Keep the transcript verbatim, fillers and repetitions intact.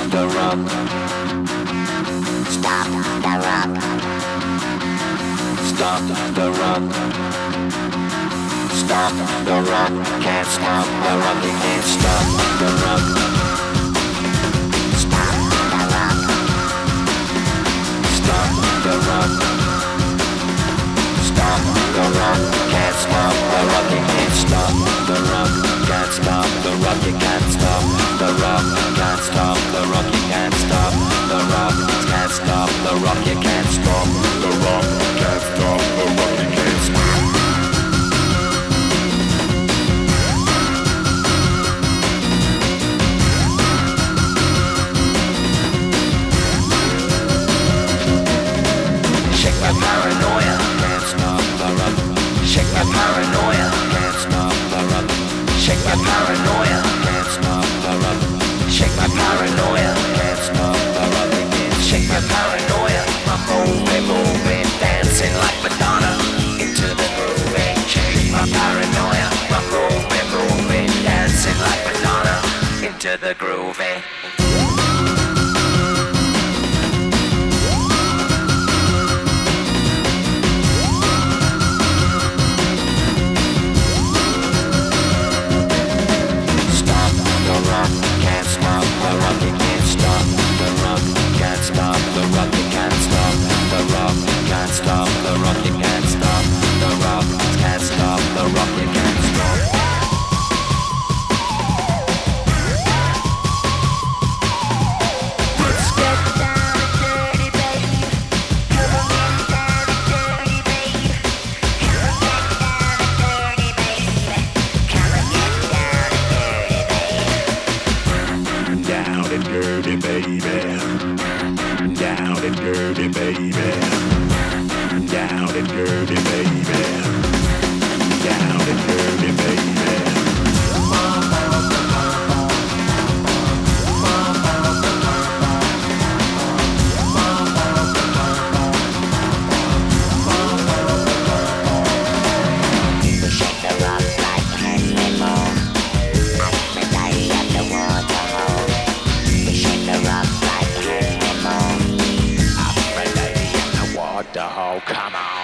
the rock. Stop the rock. Stop the rock. Stop the rock. Can't stop the rock. You can't stop the rock. Stop the rock. Stop the rock. Stop the rock. Can't stop the rock. You can't stop the rock. Can't stop the rock. You can't stop the rock. Can't stop the rock. You can't stop the rock. Can't stop the rock. You can't stop the rock. Can't stop the rock. You can't stop. Shake my paranoia. Can't stop the rock. Shake my paranoia. Can't stop the rock. Shake my paranoia. Can't stop the rock. Shake my paranoia. Can't stop the rock. Shake my paranoia. I'm moving, moving, dancing like Madonna into the groove. Shake my paranoia. I'm moving, moving, dancing like Madonna into the groove. The whole, come on.